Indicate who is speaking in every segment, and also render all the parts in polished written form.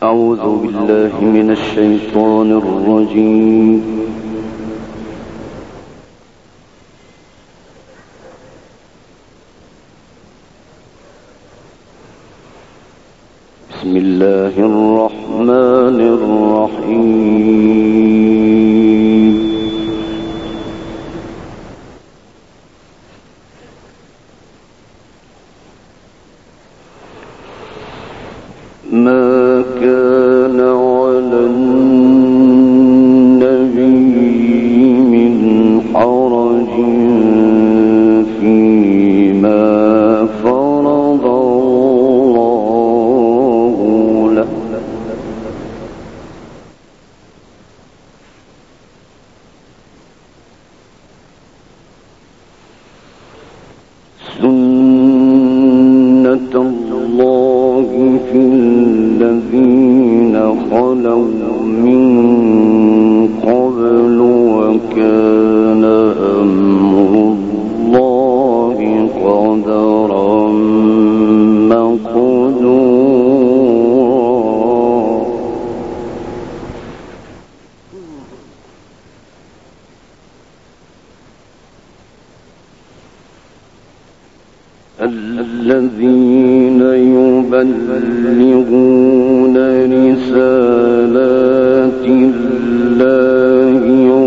Speaker 1: أعوذ بالله من الشيطان الرجيم. بسم الله الرحمن الرحيم. ما كان على النبي من حرج فيما فرض الله له سنة الله في الذين خلوا من قبل وكان أمر الله قدرا مقدورا. الذين يبلغون رسالات الله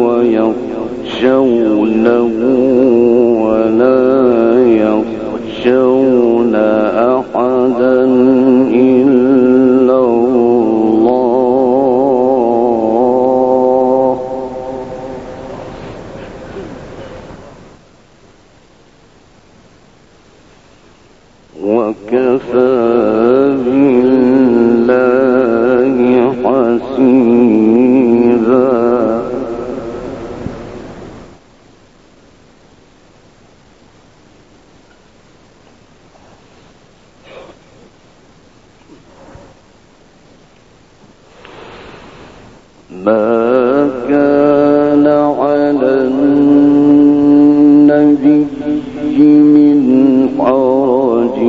Speaker 1: ويخشونه ولا يخشون أحدا إلا الله وكفى بالله حسيبا. ما كان على النبي من حرج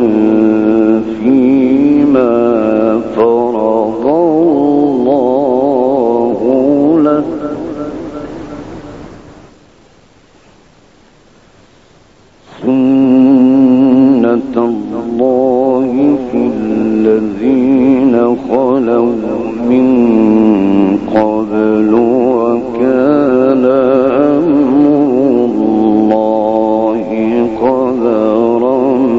Speaker 1: فيما فرض الله له سنة الله في الذين خلوا من قبل وكان أمر الله قدرا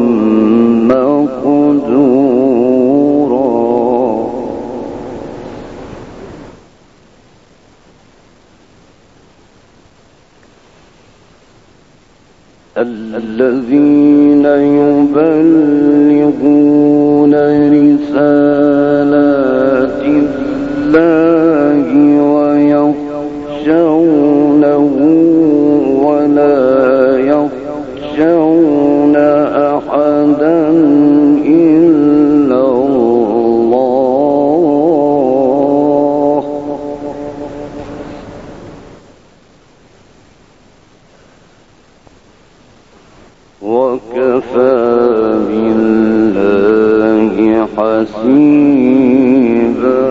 Speaker 1: مقدورا. الذين يبلغون رسالات الله ويخشونه ولا يخشون أحدا إلا الله وكفى بالله حسيبا.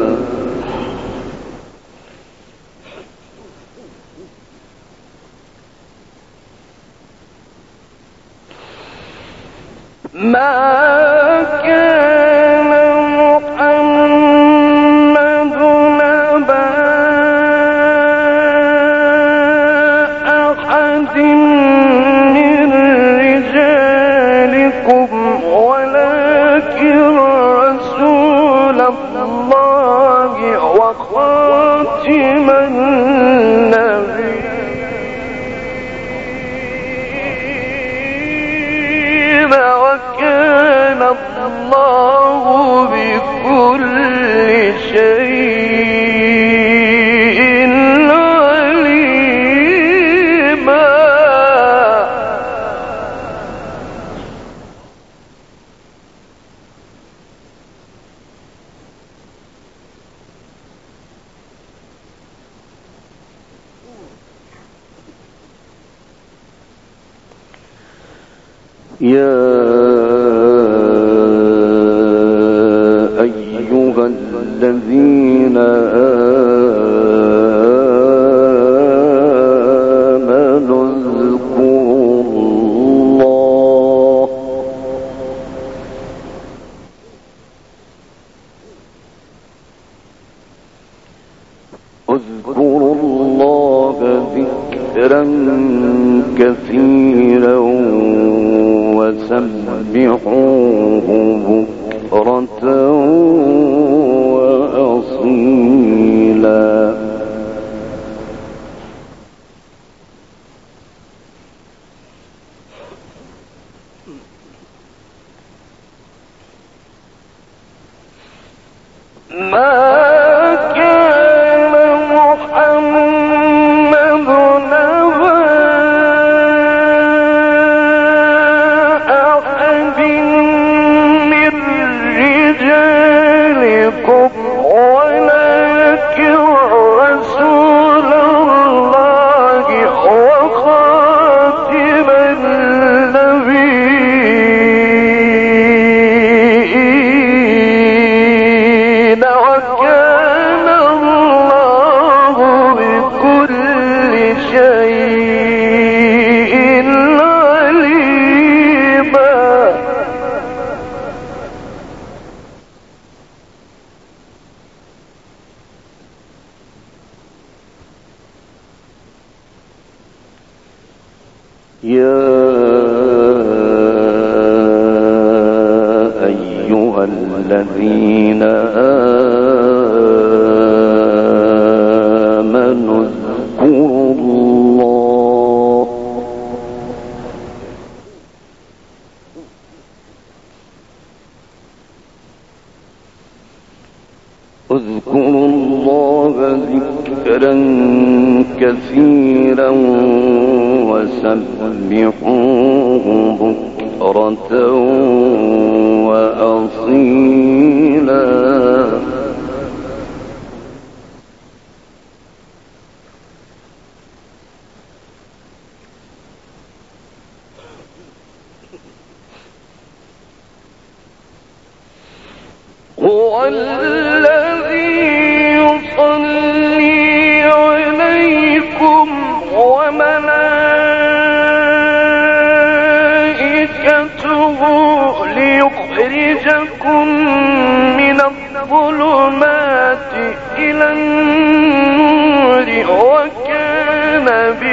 Speaker 1: ما كان محمد أبا أحد من رجالكم ولكن رسول الله وخاتم النبيين وكان الله بكل شيء عليما. يا أيها الذين آمنوا اذكروا الله ذكرا كثيرا وسبحوه بكرة وأصيلا. يا أيها الذين آمنوا اذكروا الله ذكرا كثيرا وسبحوه بكرة وأصيلا. هو الذي يصلي عليكم وملائكته ليخرجكم من الظلمات إلى النور وكان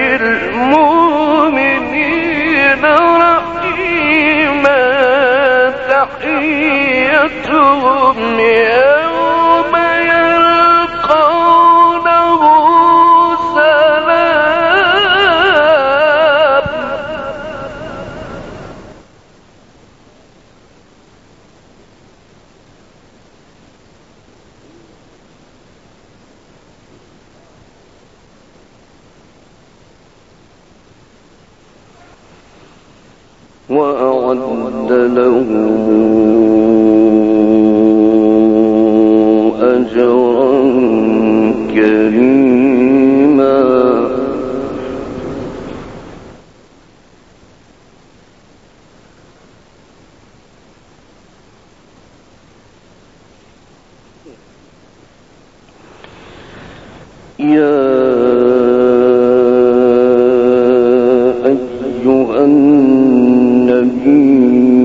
Speaker 1: بالمؤمنين رحيما. تحيتهم يوم يلقونه سلام. وأعد له أجرا كريما. يا أيها النبي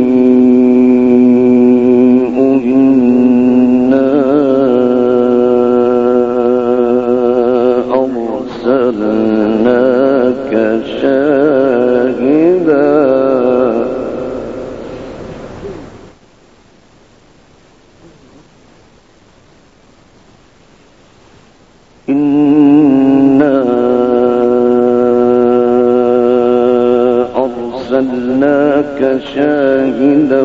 Speaker 1: إنا أرسلناك شاهدا شاهدا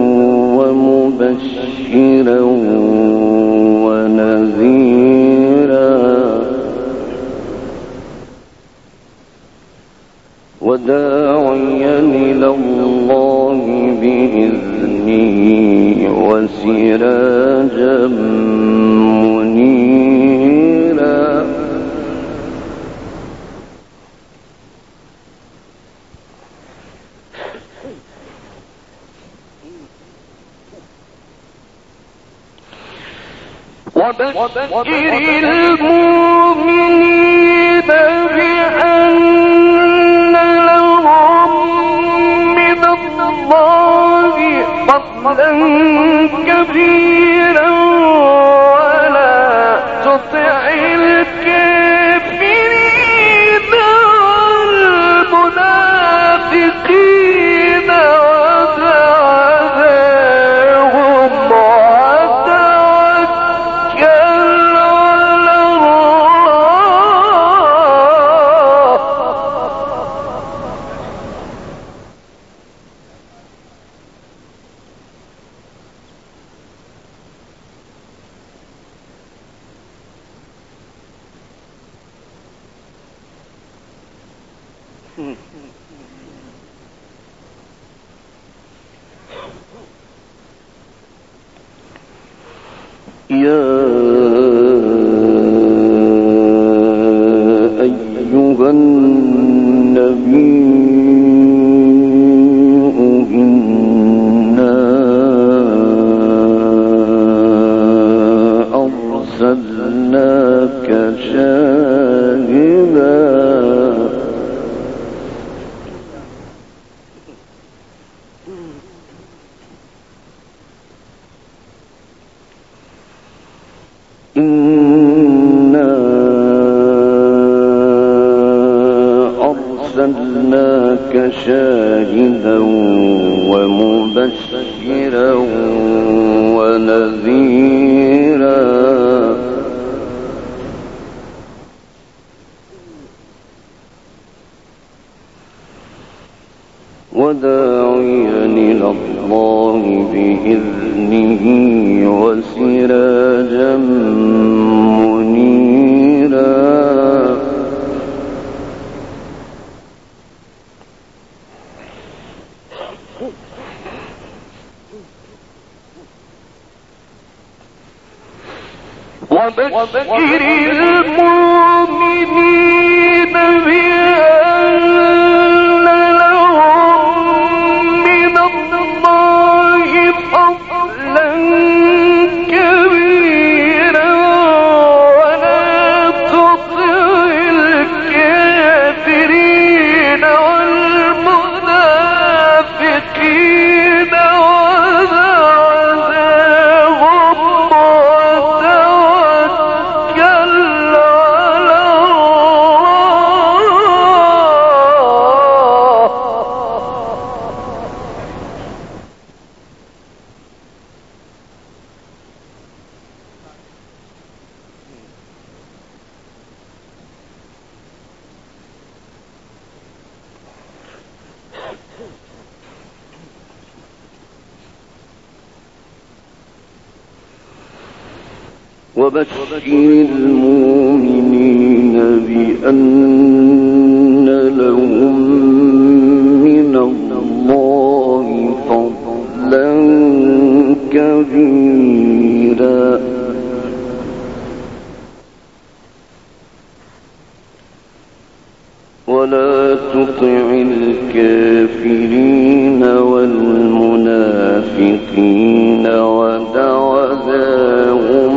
Speaker 1: ومبشرا ونذيرا وداعيا إلى الله بإذنه وسراجا منيرا. المؤمنين بأن لهم من الله فضلا كبيرا ولا تطع الكافرين والمنافقين ودعهم وتوكل على الله. يا أيها النبي إنا أرسلناك شاهدا شاهدا ومبشرا ونذيرا وداعيا إلى الله بإذنه وسراجا منيرا وبشر المؤمنين بأن لهم من الله فضلا كبيرا ولا تطع الكافرين والمنافقين وبشر المؤمنين بأن لهم من الله فضلا كبيرا ولا تطع الكافرين والمنافقين ودعهم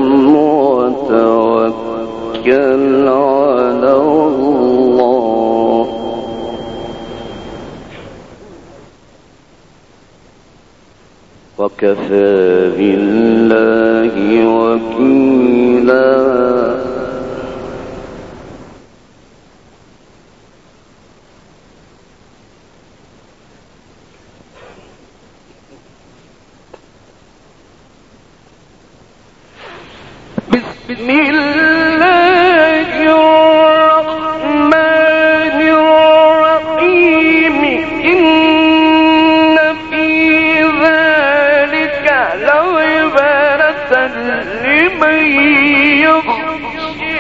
Speaker 1: وتوكل على الله وكفى بالله وكيلا بسم الله الرحمن الرحيم إن في ذلك لعبرة لمن يخشى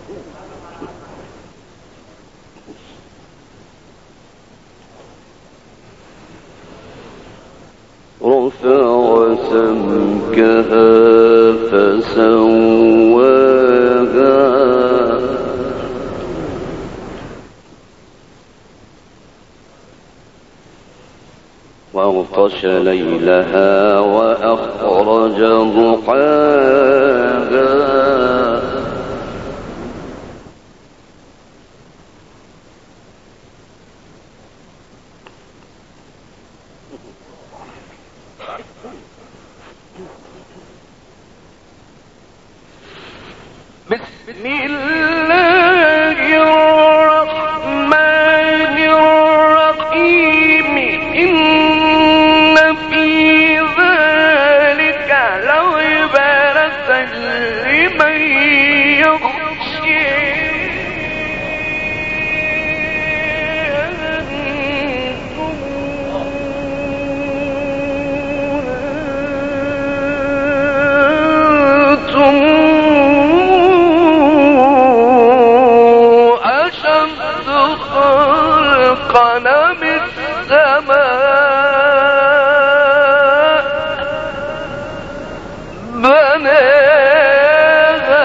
Speaker 1: رفع سمكها فسواها وأغطش ليلها وأخرج ضحاها بسم الله الرحمن الرحيم إن في ذلك لعبرة لمن يخشى قلم السماء بناها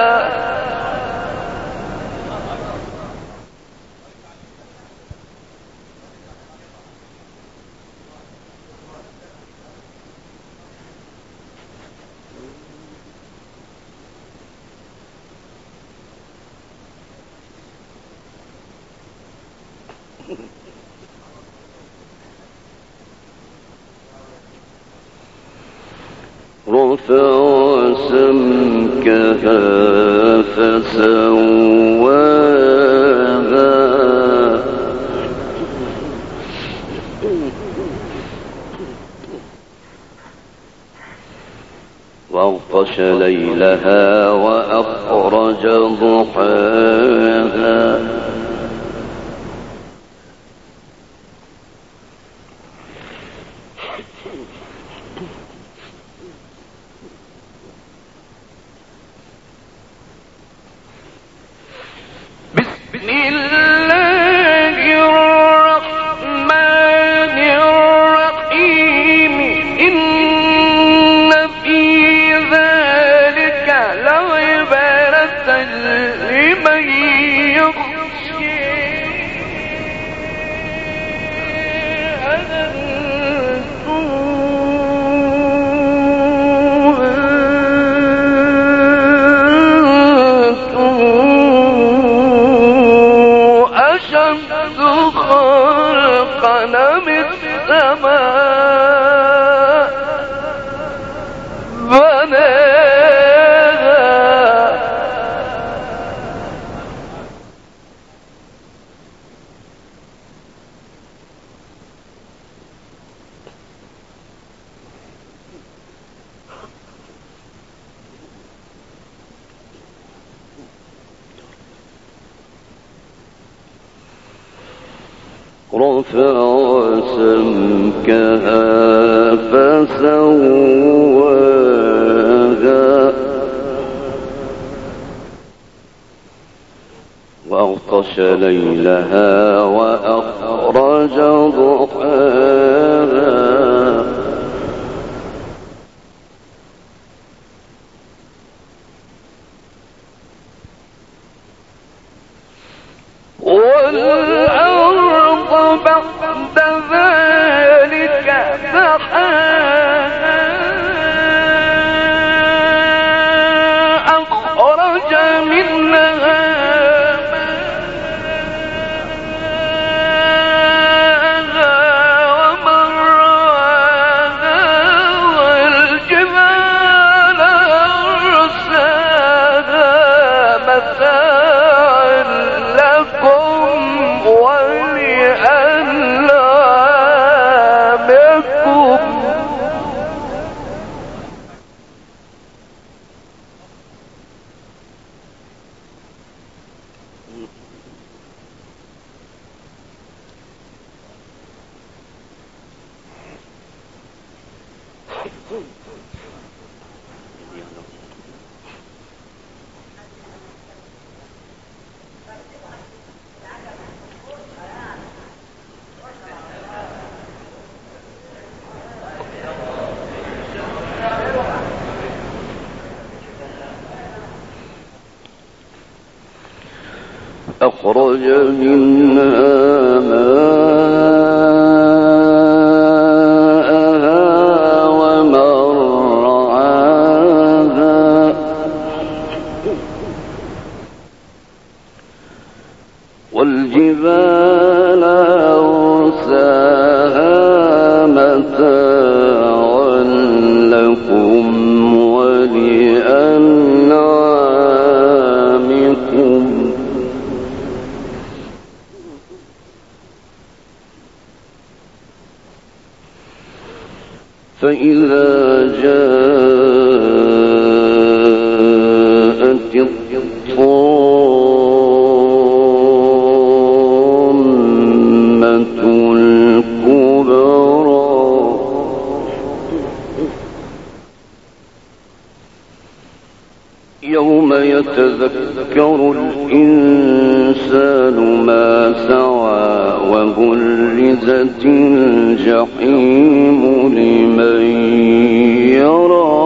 Speaker 1: رفع سمكها فسواها وأغطش ليلها وأخرج ضحاها بسم الله الرحمن الرحيم إن في ذلك لعبرة لمن يخشى قلم السماء بناها رفع سمكها فسواها وأغطش ليلها وأخرج ضحاها والأرض بعد ذلك دحاها أخرج منها أخرج منها ماءها ومرعاها والجبال أرساها متاعا لكم ولأنعامكم فإذا جاءت الطامة الكبرى يوم يتذكر الإنسان ما سعى وبرزت الجحيم لمن يرى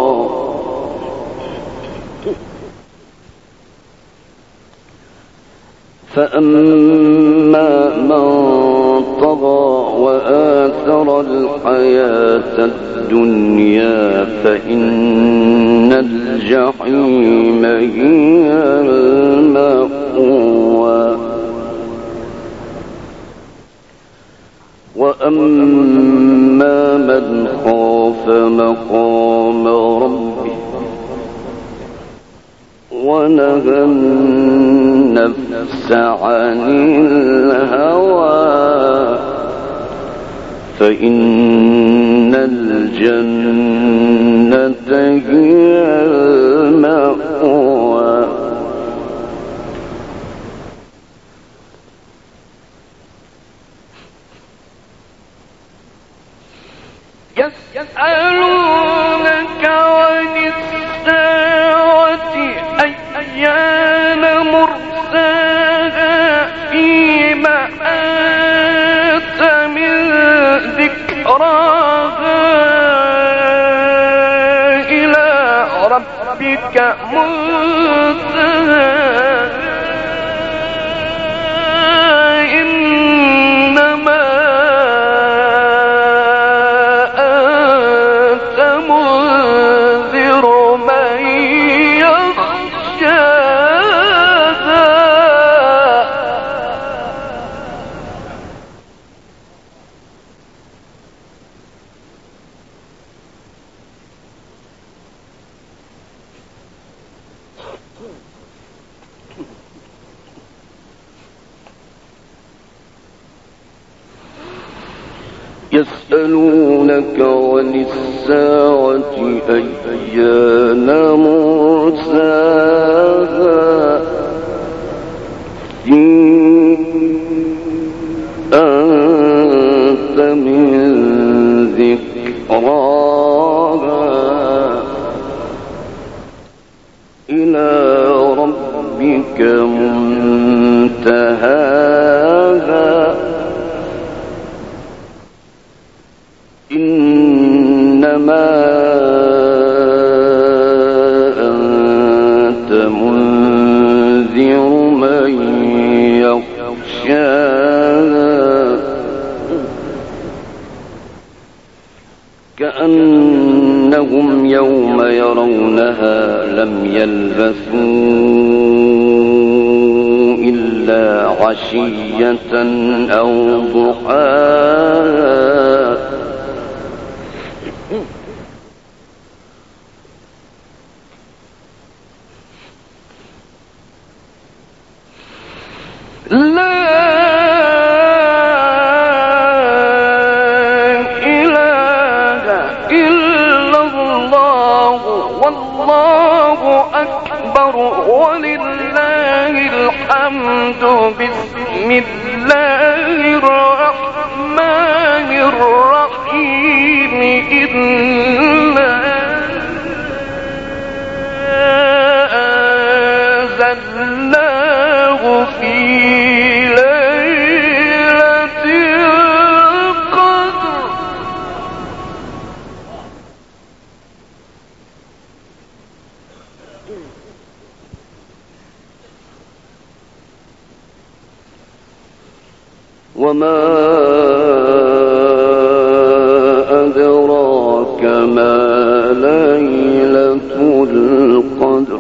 Speaker 1: فأما من طغى وآثر الحياة الدنيا فإن الجحيم هي المأوى وأما من خاف مقام ربه ونهى النفس عن الهوى فإن الجنة هي المأوى يسألونك عن الساعة أيان مرساها فيما أنت من ذكراها إلى ربك منتهاها يسألونك عن الساعة أيان مرساها أنت من ذكراها إلى ربك منتهاها إنما أنت منذر من يخشاها كأنهم يوم يرونها لم يلبثوا إلا عشية أو ضحاها لا إله إلا الله والله أكبر ولله الحمد بسم الله الرحمن الرحيم إنا أنزلناه في ليلة القدر
Speaker 2: وما أدراك ما ليلة القدر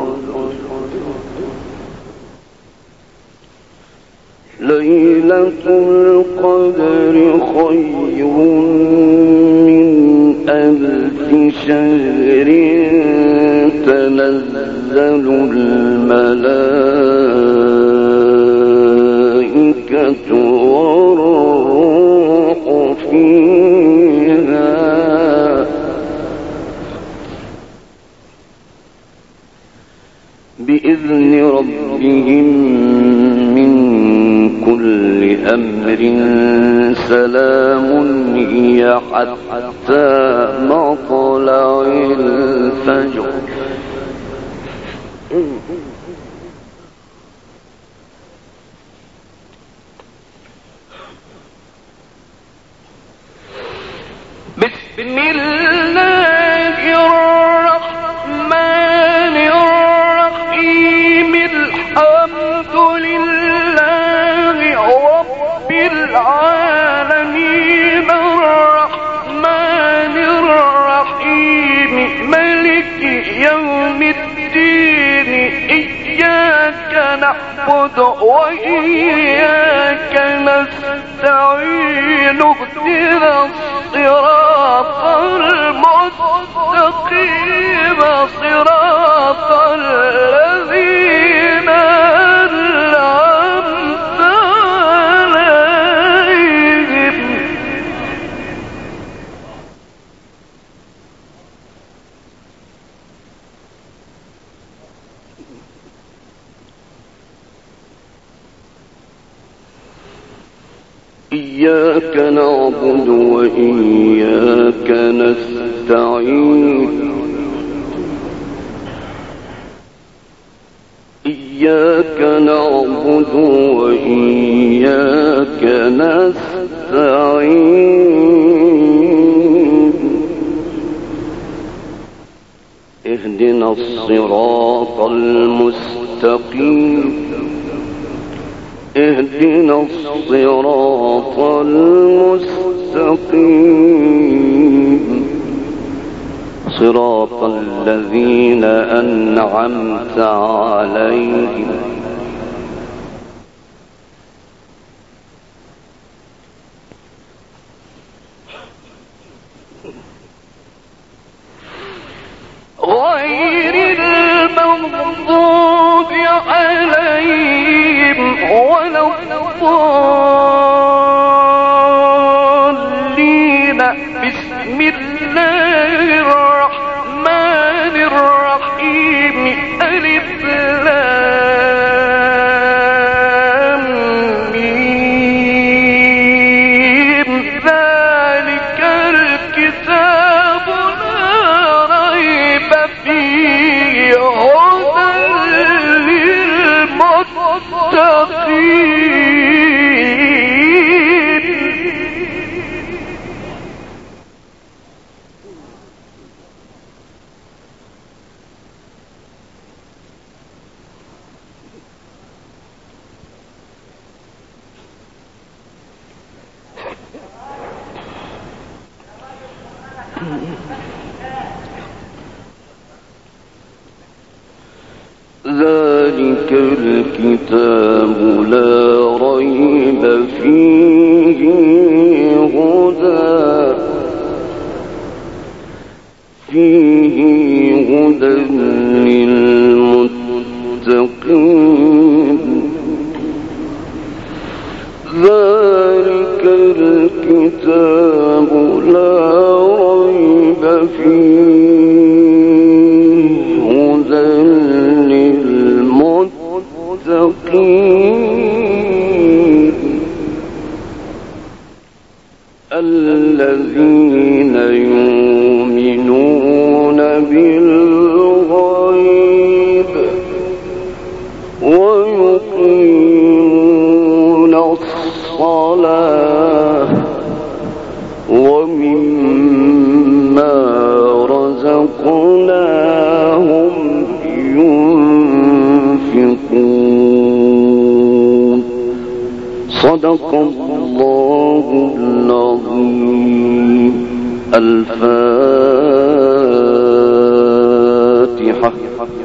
Speaker 2: ليلة القدر خير من 1000 شهر تنزل الملائكة والروح فيها بإذن ربهم من كل أمر سلام هي حتى مطلع الفجر
Speaker 1: بسم الله الرحمن الرحيم الحمد لله رب العالمين الرحمن الرحيم ملك يوم الدين إياك نعبد وإياك نستعين اهدنا الصراط المستقيم صراط الذين أنعمت عليهم
Speaker 2: إياك نعبد وإياك نستعين إياك نعبد وإياك نستعين اهدنا الصراط المستقيم اهدنا الصراط المستقيم صراط الذين أنعمت عليهم
Speaker 1: غير المغضوب عليهم ولا الضالين بسم الله الرحمن الرحيم ألف لام ميم ذلك الكتاب لا ريب فيه هدى للمتقين
Speaker 2: ذلك الكتاب لا ريب فيه هدى للمتقين ذلك الكتاب لا ريب فيه هدى للمتقين الذين يؤمنون بالغيب ويقيمون الصلاة ومما رزقناهم ينفقون صدق الله العظيم. الفاتحة.